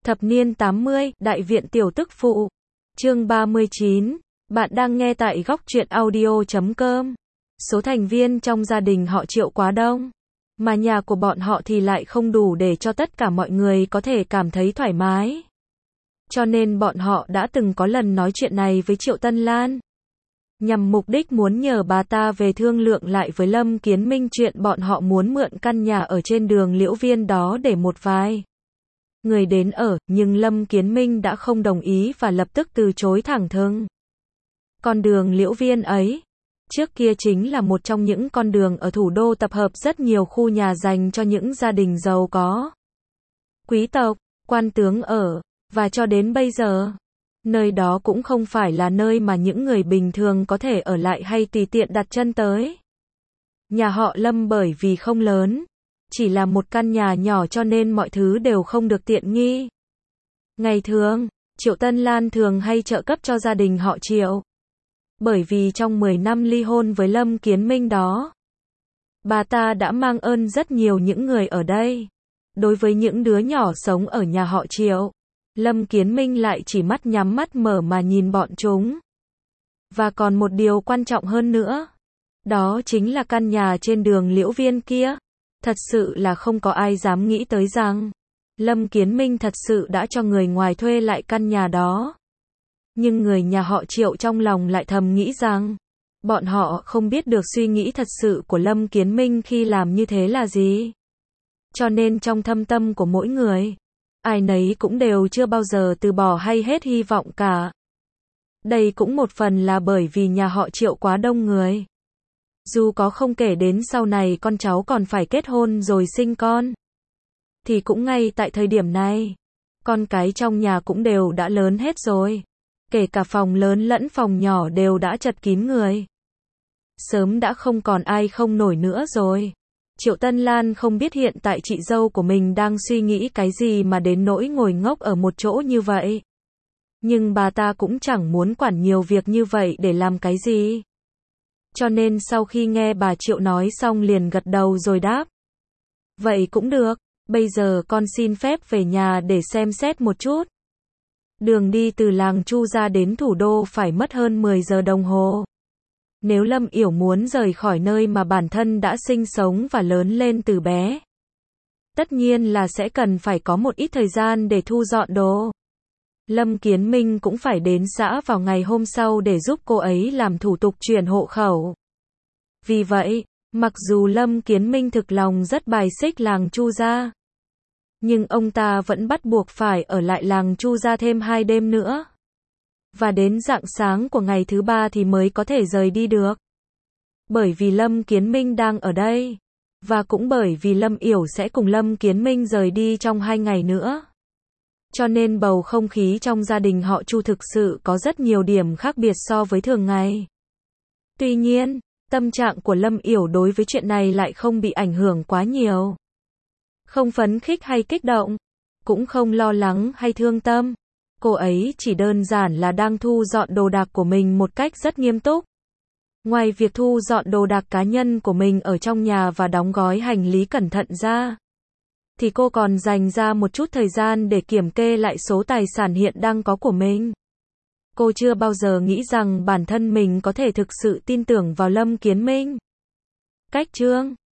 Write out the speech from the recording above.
Thập niên 80, Đại viện tiểu tức phụ. Chương 39. Bạn đang nghe tại góc truyện audio.com. Số thành viên trong gia đình họ Triệu quá đông, mà nhà của bọn họ thì lại không đủ để cho tất cả mọi người có thể cảm thấy thoải mái. Cho nên bọn họ đã từng có lần nói chuyện này với Triệu Tân Lan, nhằm mục đích muốn nhờ bà ta về thương lượng lại với Lâm Kiến Minh chuyện bọn họ muốn mượn căn nhà ở trên đường Liễu Viên đó để một vài người đến ở, nhưng Lâm Kiến Minh đã không đồng ý và lập tức từ chối thẳng thừng. Con đường Liễu Viên ấy, trước kia chính là một trong những con đường ở thủ đô tập hợp rất nhiều khu nhà dành cho những gia đình giàu có, quý tộc, quan tướng ở, và cho đến bây giờ, nơi đó cũng không phải là nơi mà những người bình thường có thể ở lại hay tùy tiện đặt chân tới. Nhà họ Lâm bởi vì không lớn, chỉ là một căn nhà nhỏ cho nên mọi thứ đều không được tiện nghi. Ngày thường, Triệu Tân Lan thường hay trợ cấp cho gia đình họ Triệu. Bởi vì trong 10 năm ly hôn với Lâm Kiến Minh đó, bà ta đã mang ơn rất nhiều những người ở đây. Đối với những đứa nhỏ sống ở nhà họ Triệu, Lâm Kiến Minh lại chỉ mắt nhắm mắt mở mà nhìn bọn chúng. Và còn một điều quan trọng hơn nữa, đó chính là căn nhà trên đường Liễu Viên kia. Thật sự là không có ai dám nghĩ tới rằng Lâm Kiến Minh thật sự đã cho người ngoài thuê lại căn nhà đó. Nhưng người nhà họ Triệu trong lòng lại thầm nghĩ rằng bọn họ không biết được suy nghĩ thật sự của Lâm Kiến Minh khi làm như thế là gì. Cho nên trong thâm tâm của mỗi người, ai nấy cũng đều chưa bao giờ từ bỏ hay hết hy vọng cả. Đây cũng một phần là bởi vì nhà họ Triệu quá đông người. Dù có không kể đến sau này con cháu còn phải kết hôn rồi sinh con, thì cũng ngay tại thời điểm này, con cái trong nhà cũng đều đã lớn hết rồi. Kể cả phòng lớn lẫn phòng nhỏ đều đã chật kín người. Sớm đã không còn ai không nổi nữa rồi. Triệu Tân Lan không biết hiện tại chị dâu của mình đang suy nghĩ cái gì mà đến nỗi ngồi ngốc ở một chỗ như vậy. Nhưng bà ta cũng chẳng muốn quản nhiều việc như vậy để làm cái gì. Cho nên sau khi nghe bà Triệu nói xong liền gật đầu rồi đáp. Vậy cũng được, bây giờ con xin phép về nhà để xem xét một chút. Đường đi từ làng Chu ra đến thủ đô phải mất hơn 10 giờ đồng hồ. Nếu Lâm Yểu muốn rời khỏi nơi mà bản thân đã sinh sống và lớn lên từ bé, tất nhiên là sẽ cần phải có một ít thời gian để thu dọn đồ. Lâm Kiến Minh cũng phải đến xã vào ngày hôm sau để giúp cô ấy làm thủ tục chuyển hộ khẩu. Vì vậy, mặc dù Lâm Kiến Minh thực lòng rất bài xích làng Chu gia, nhưng ông ta vẫn bắt buộc phải ở lại làng Chu gia thêm 2 đêm nữa. Và đến rạng sáng của ngày thứ 3 thì mới có thể rời đi được. Bởi vì Lâm Kiến Minh đang ở đây. Và cũng bởi vì Lâm Yểu sẽ cùng Lâm Kiến Minh rời đi trong 2 ngày nữa. Cho nên bầu không khí trong gia đình họ Chu thực sự có rất nhiều điểm khác biệt so với thường ngày. Tuy nhiên, tâm trạng của Lâm Yểu đối với chuyện này lại không bị ảnh hưởng quá nhiều. Không phấn khích hay kích động, cũng không lo lắng hay thương tâm. Cô ấy chỉ đơn giản là đang thu dọn đồ đạc của mình một cách rất nghiêm túc. Ngoài việc thu dọn đồ đạc cá nhân của mình ở trong nhà và đóng gói hành lý cẩn thận ra, thì cô còn dành ra một chút thời gian để kiểm kê lại số tài sản hiện đang có của mình. Cô chưa bao giờ nghĩ rằng bản thân mình có thể thực sự tin tưởng vào Lâm Kiến Minh. Cách chương